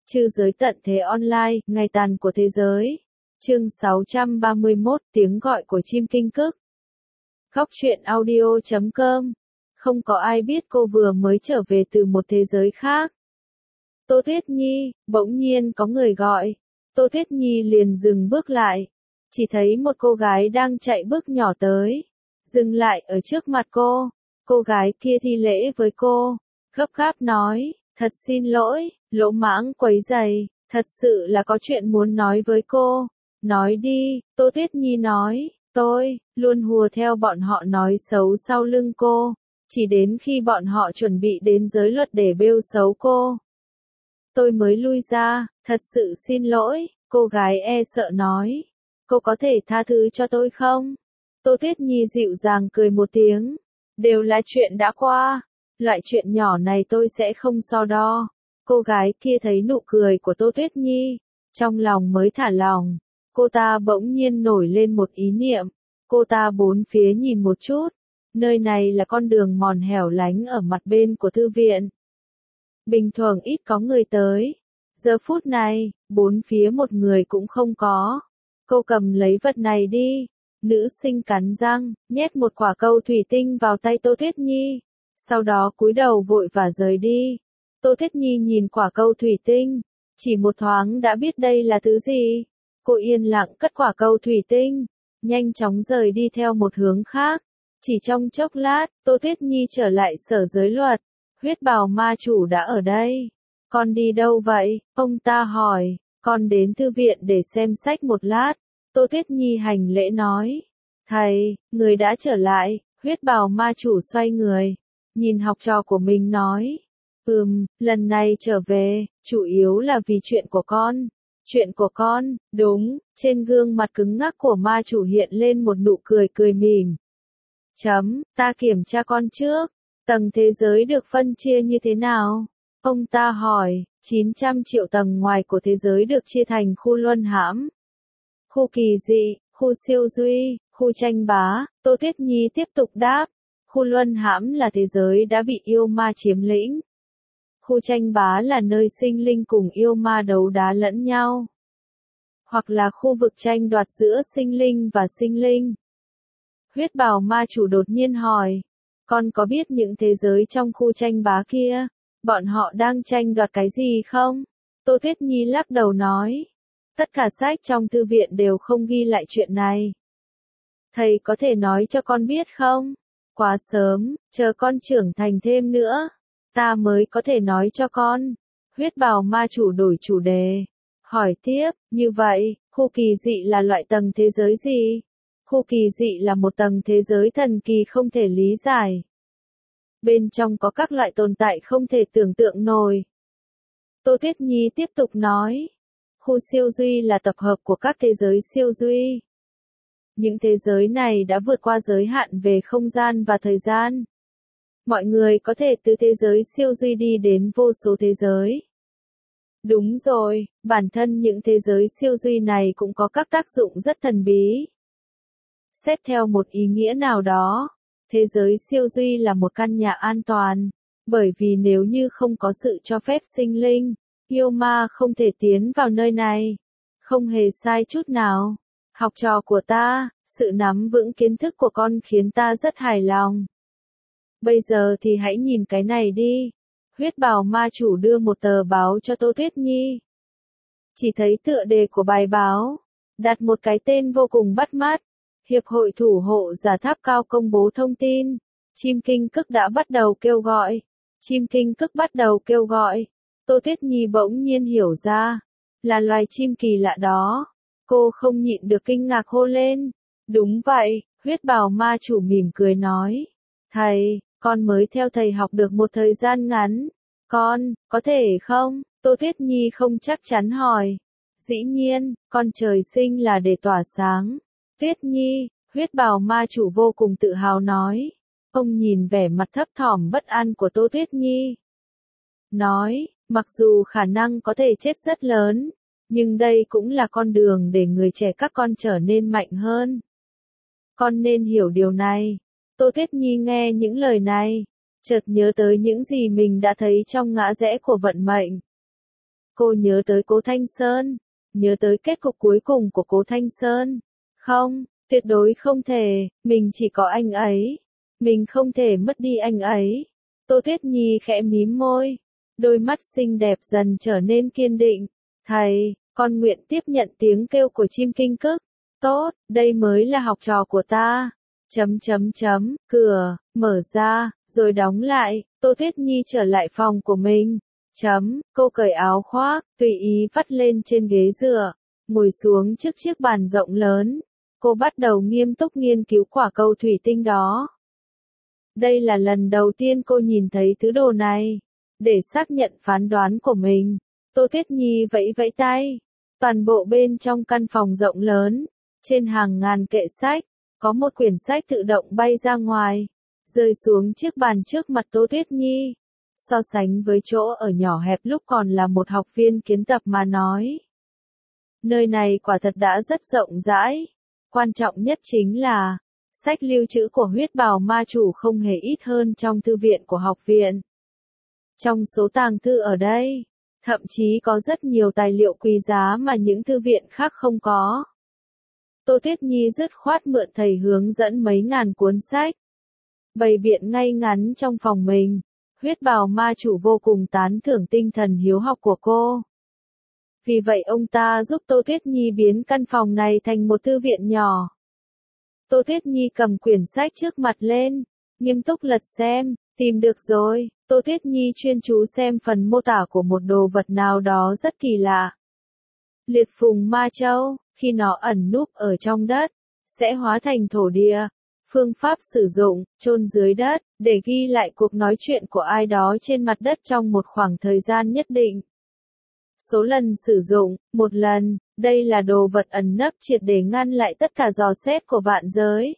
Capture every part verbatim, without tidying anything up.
Trư giới tận thế online, ngày tàn của thế giới. Chương sáu trăm ba mươi mốt, tiếng gọi của chim kinh cức. Góc truyện audio chấm com. Không có ai biết cô vừa mới trở về từ một thế giới khác. Tô Tuyết Nhi, bỗng nhiên có người gọi. Tô Tuyết Nhi liền dừng bước lại. Chỉ thấy một cô gái đang chạy bước nhỏ tới. Dừng lại ở trước mặt cô. Cô gái kia thi lễ với cô. Gấp gáp nói, thật xin lỗi, lỗ mãng quấy rầy, thật sự là có chuyện muốn nói với cô. Nói đi, Tô Tuyết Nhi nói, tôi, luôn hùa theo bọn họ nói xấu sau lưng cô. Chỉ đến khi bọn họ chuẩn bị đến giới luật để bêu xấu cô. Tôi mới lui ra, thật sự xin lỗi, cô gái e sợ nói. Cô có thể tha thứ cho tôi không? Tô Tuyết Nhi dịu dàng cười một tiếng. Đều là chuyện đã qua. Loại chuyện nhỏ này tôi sẽ không so đo. Cô gái kia thấy nụ cười của Tô Tuyết Nhi. Trong lòng mới thả lòng. Cô ta bỗng nhiên nổi lên một ý niệm. Cô ta bốn phía nhìn một chút. Nơi này là con đường mòn hẻo lánh ở mặt bên của thư viện. Bình thường ít có người tới. Giờ phút này, bốn phía một người cũng không có. Cô cầm lấy vật này đi. Nữ sinh cắn răng, nhét một quả cầu thủy tinh vào tay Tô Tuyết Nhi. Sau đó cúi đầu vội vã rời đi. Tô Tuyết Nhi nhìn quả cầu thủy tinh. Chỉ một thoáng đã biết đây là thứ gì. Cô yên lặng cất quả cầu thủy tinh. Nhanh chóng rời đi theo một hướng khác. Chỉ trong chốc lát, Tô Tuyết Nhi trở lại sở giới luật. Huyết bào ma chủ đã ở đây. Con đi đâu vậy? Ông ta hỏi. Con đến thư viện để xem sách một lát. Tô Tuyết Nhi hành lễ nói. Thầy, người đã trở lại. Huyết bào ma chủ xoay người. Nhìn học trò của mình nói. Ừm, lần này trở về, chủ yếu là vì chuyện của con. Chuyện của con, đúng, trên gương mặt cứng ngắc của ma chủ hiện lên một nụ cười cười mỉm. Chấm, ta kiểm tra con trước. Tầng thế giới được phân chia như thế nào? Ông ta hỏi, chín trăm triệu tầng ngoài của thế giới được chia thành khu luân hãm, khu kỳ dị, khu siêu duy, khu tranh bá. Tô Tuyết Nhi tiếp tục đáp. Khu luân hãm là thế giới đã bị yêu ma chiếm lĩnh. Khu tranh bá là nơi sinh linh cùng yêu ma đấu đá lẫn nhau. Hoặc là khu vực tranh đoạt giữa sinh linh và sinh linh. Huyết bào ma chủ đột nhiên hỏi. Con có biết những thế giới trong khu tranh bá kia, bọn họ đang tranh đoạt cái gì không? Tô Tuyết Nhi lắc đầu nói. Tất cả sách trong thư viện đều không ghi lại chuyện này. Thầy có thể nói cho con biết không? Quá sớm, chờ con trưởng thành thêm nữa. Ta mới có thể nói cho con. Huyết bào ma chủ đổi chủ đề. Hỏi tiếp, như vậy, khu kỳ dị là loại tầng thế giới gì? Khu kỳ dị là một tầng thế giới thần kỳ không thể lý giải. Bên trong có các loại tồn tại không thể tưởng tượng nổi. Tô Tuyết Nhi tiếp tục nói. Khu siêu duy là tập hợp của các thế giới siêu duy. Những thế giới này đã vượt qua giới hạn về không gian và thời gian. Mọi người có thể từ thế giới siêu duy đi đến vô số thế giới. Đúng rồi, bản thân những thế giới siêu duy này cũng có các tác dụng rất thần bí. Xét theo một ý nghĩa nào đó, thế giới siêu duy là một căn nhà an toàn, bởi vì nếu như không có sự cho phép sinh linh, yêu ma không thể tiến vào nơi này. Không hề sai chút nào. Học trò của ta, sự nắm vững kiến thức của con khiến ta rất hài lòng. Bây giờ thì hãy nhìn cái này đi. Huyết bào ma chủ đưa một tờ báo cho Tô Tuyết Nhi. Chỉ thấy tựa đề của bài báo, đặt một cái tên vô cùng bắt mắt. Hiệp hội thủ hộ giả tháp cao công bố thông tin. Chim kinh cức đã bắt đầu kêu gọi. Chim kinh cức bắt đầu kêu gọi. Tô Tuyết Nhi bỗng nhiên hiểu ra. Là loài chim kỳ lạ đó. Cô không nhịn được kinh ngạc hô lên. Đúng vậy, huyết bào ma chủ mỉm cười nói. Thầy, con mới theo thầy học được một thời gian ngắn. Con, có thể không? Tô Tuyết Nhi không chắc chắn hỏi. Dĩ nhiên, con trời sinh là để tỏa sáng. Tuyết Nhi, huyết bào ma chủ vô cùng tự hào nói. Ông nhìn vẻ mặt thấp thỏm bất an của Tô Tuyết Nhi. Nói, mặc dù khả năng có thể chết rất lớn, nhưng đây cũng là con đường để người trẻ các con trở nên mạnh hơn. Con nên hiểu điều này. Tô Tuyết Nhi nghe những lời này, chợt nhớ tới những gì mình đã thấy trong ngã rẽ của vận mệnh. Cô nhớ tới Cố Thanh Sơn, nhớ tới kết cục cuối cùng của Cố Thanh Sơn. Không, tuyệt đối không thể, mình chỉ có anh ấy. Mình không thể mất đi anh ấy. Tô Tuyết Nhi khẽ mím môi, đôi mắt xinh đẹp dần trở nên kiên định. Thầy, con nguyện tiếp nhận tiếng kêu của chim kinh cức. Tốt, đây mới là học trò của ta. Chấm chấm chấm, cửa, mở ra, rồi đóng lại, Tô Tuyết Nhi trở lại phòng của mình. Chấm, cô cởi áo khoác, tùy ý vắt lên trên ghế dựa, ngồi xuống trước chiếc bàn rộng lớn. Cô bắt đầu nghiêm túc nghiên cứu quả cầu thủy tinh đó. Đây là lần đầu tiên cô nhìn thấy thứ đồ này. Để xác nhận phán đoán của mình, Tô Tuyết Nhi vẫy vẫy tay. Toàn bộ bên trong căn phòng rộng lớn, trên hàng ngàn kệ sách, có một quyển sách tự động bay ra ngoài, rơi xuống chiếc bàn trước mặt Tô Tuyết Nhi. So sánh với chỗ ở nhỏ hẹp lúc còn là một học viên kiến tập mà nói, nơi này quả thật đã rất rộng rãi. Quan trọng nhất chính là, sách lưu trữ của huyết bào ma chủ không hề ít hơn trong thư viện của học viện. Trong số tàng thư ở đây, thậm chí có rất nhiều tài liệu quý giá mà những thư viện khác không có. Tô Tuyết Nhi dứt khoát mượn thầy hướng dẫn mấy ngàn cuốn sách, bày biện ngay ngắn trong phòng mình. Huyết bào ma chủ vô cùng tán thưởng tinh thần hiếu học của cô. Vì vậy ông ta giúp Tô Tuyết Nhi biến căn phòng này thành một thư viện nhỏ. Tô Tuyết Nhi cầm quyển sách trước mặt lên, nghiêm túc lật xem, tìm được rồi. Tô Tuyết Nhi chuyên chú xem phần mô tả của một đồ vật nào đó rất kỳ lạ. Liệt phùng ma châu, khi nó ẩn núp ở trong đất, sẽ hóa thành thổ địa. Phương pháp sử dụng, chôn dưới đất, để ghi lại cuộc nói chuyện của ai đó trên mặt đất trong một khoảng thời gian nhất định. Số lần sử dụng, một lần, đây là đồ vật ẩn nấp triệt để ngăn lại tất cả dò xét của vạn giới.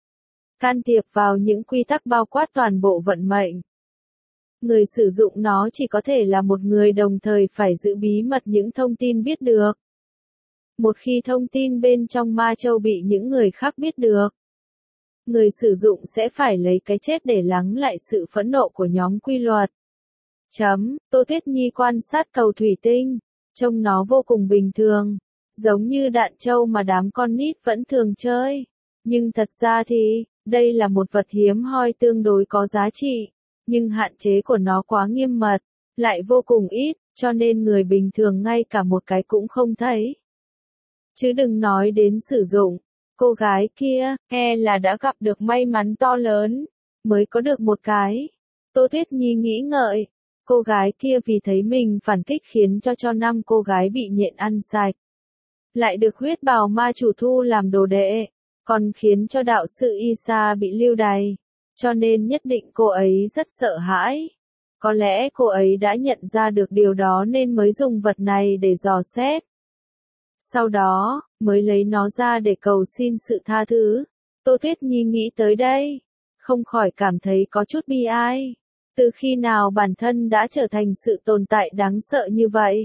Can thiệp vào những quy tắc bao quát toàn bộ vận mệnh. Người sử dụng nó chỉ có thể là một người đồng thời phải giữ bí mật những thông tin biết được. Một khi thông tin bên trong ma châu bị những người khác biết được, người sử dụng sẽ phải lấy cái chết để lắng lại sự phẫn nộ của nhóm quy luật. Chấm, Tô Tuyết Nhi quan sát cầu thủy tinh, trông nó vô cùng bình thường, giống như đạn châu mà đám con nít vẫn thường chơi. Nhưng thật ra thì, đây là một vật hiếm hoi tương đối có giá trị, nhưng hạn chế của nó quá nghiêm mật, lại vô cùng ít, cho nên người bình thường ngay cả một cái cũng không thấy. Chứ đừng nói đến sử dụng. Cô gái kia, e là đã gặp được may mắn to lớn, mới có được một cái. Tô Tuyết Nhi nghĩ ngợi, cô gái kia vì thấy mình phản kích khiến cho cho năm cô gái bị nhện ăn sạch. Lại được huyết bào ma chủ thu làm đồ đệ, còn khiến cho đạo sư Isa bị lưu đày. Cho nên nhất định cô ấy rất sợ hãi. Có lẽ cô ấy đã nhận ra được điều đó nên mới dùng vật này để dò xét. Sau đó, mới lấy nó ra để cầu xin sự tha thứ. Tô Tuyết Nhi nghĩ tới đây, không khỏi cảm thấy có chút bi ai. Từ khi nào bản thân đã trở thành sự tồn tại đáng sợ như vậy?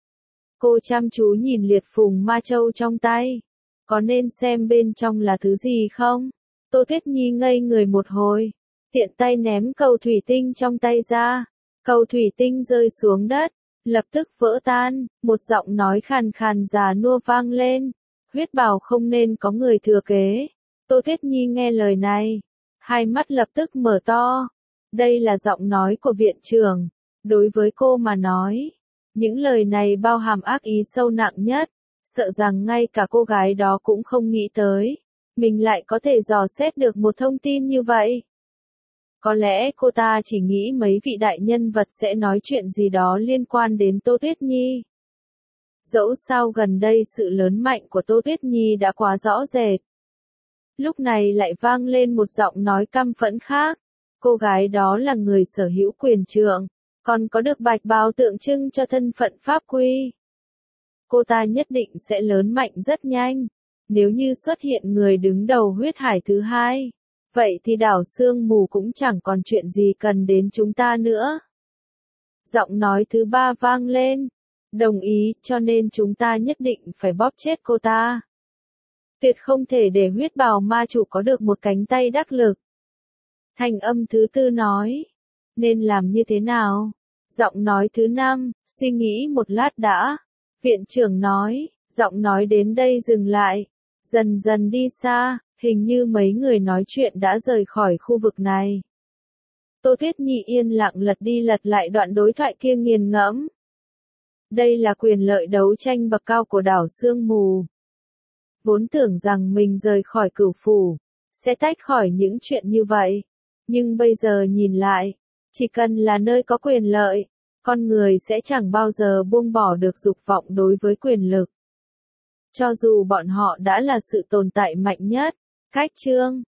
Cô chăm chú nhìn liệt phùng ma châu trong tay. Có nên xem bên trong là thứ gì không? Tô Tuyết Nhi ngây người một hồi, tiện tay ném cầu thủy tinh trong tay ra. Cầu thủy tinh rơi xuống đất, lập tức vỡ tan, một giọng nói khàn khàn già nua vang lên. Huyết bào không nên có người thừa kế. Tô Tuyết Nhi nghe lời này, hai mắt lập tức mở to. Đây là giọng nói của viện trưởng. Đối với cô mà nói, những lời này bao hàm ác ý sâu nặng nhất. Sợ rằng ngay cả cô gái đó cũng không nghĩ tới, mình lại có thể dò xét được một thông tin như vậy. Có lẽ cô ta chỉ nghĩ mấy vị đại nhân vật sẽ nói chuyện gì đó liên quan đến Tô Tuyết Nhi. Dẫu sao gần đây sự lớn mạnh của Tô Tuyết Nhi đã quá rõ rệt. Lúc này lại vang lên một giọng nói căm phẫn khác. Cô gái đó là người sở hữu quyền trượng, còn có được bạch bào tượng trưng cho thân phận pháp quy. Cô ta nhất định sẽ lớn mạnh rất nhanh. Nếu như xuất hiện người đứng đầu huyết hải thứ hai, vậy thì đảo sương mù cũng chẳng còn chuyện gì cần đến chúng ta nữa. Giọng nói thứ ba vang lên. Đồng ý, cho nên chúng ta nhất định phải bóp chết cô ta. Tuyệt không thể để huyết bào ma chủ có được một cánh tay đắc lực. Thành âm thứ tư nói. Nên làm như thế nào? Giọng nói thứ năm, suy nghĩ một lát đã. Viện trưởng nói, giọng nói đến đây dừng lại. Dần dần đi xa, hình như mấy người nói chuyện đã rời khỏi khu vực này. Tô Tuyết Nhi yên lặng lật đi lật lại đoạn đối thoại kia nghiền ngẫm. Đây là quyền lợi đấu tranh bậc cao của đảo Sương Mù. Vốn tưởng rằng mình rời khỏi Cửu Phủ, sẽ tách khỏi những chuyện như vậy. Nhưng bây giờ nhìn lại, chỉ cần là nơi có quyền lợi, con người sẽ chẳng bao giờ buông bỏ được dục vọng đối với quyền lực. Cho dù bọn họ đã là sự tồn tại mạnh nhất, cách chương